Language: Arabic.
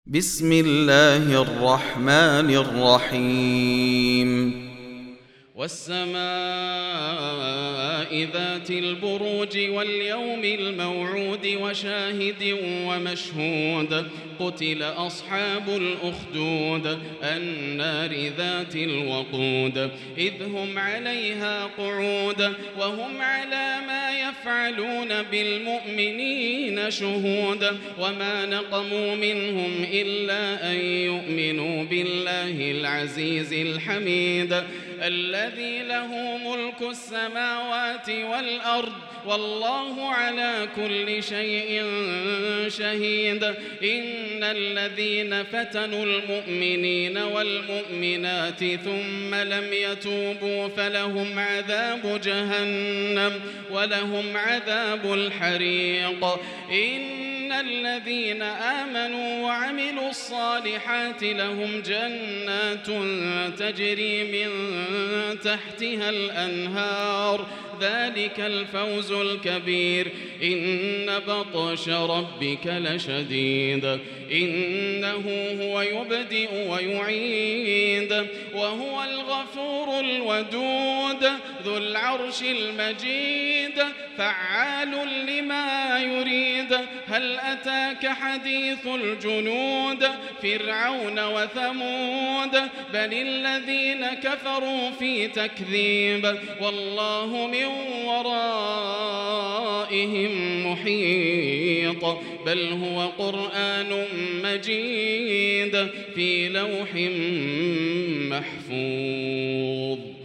بسم الله الرحمن الرحيم والسماء ذات البروج واليوم الموعود وشاهد ومشهود قتل أصحاب الأخدود النار ذات الوقود إذ هم عليها قعود وهم على ما يفعلون بالمؤمنين شهود وما نقموا منهم إلا أن يؤمنوا بالله العزيز الحميد الذي له ملك السماوات والأرض والله على كل شيء شهيد إن الذين فتنوا المؤمنين والمؤمنات ثم لم يتوبوا فلهم عذاب جهنم ولهم عذاب الحريق إن الذين آمنوا وعملوا الصالحات لهم جنات تجري من تحتها الأنهار ذلك الفوز الكبير إن بطش ربك لشديد إنه هو يبدئ ويعيد وهو الغفور الودود ذو العرش المجيد فعال لما يريد هل أتاك حديث الجنود فرعون وثمود بل الذين كفروا في تكذيب والله من ورائهم محيط بل هو قرآن مجيد في لوح محفوظ.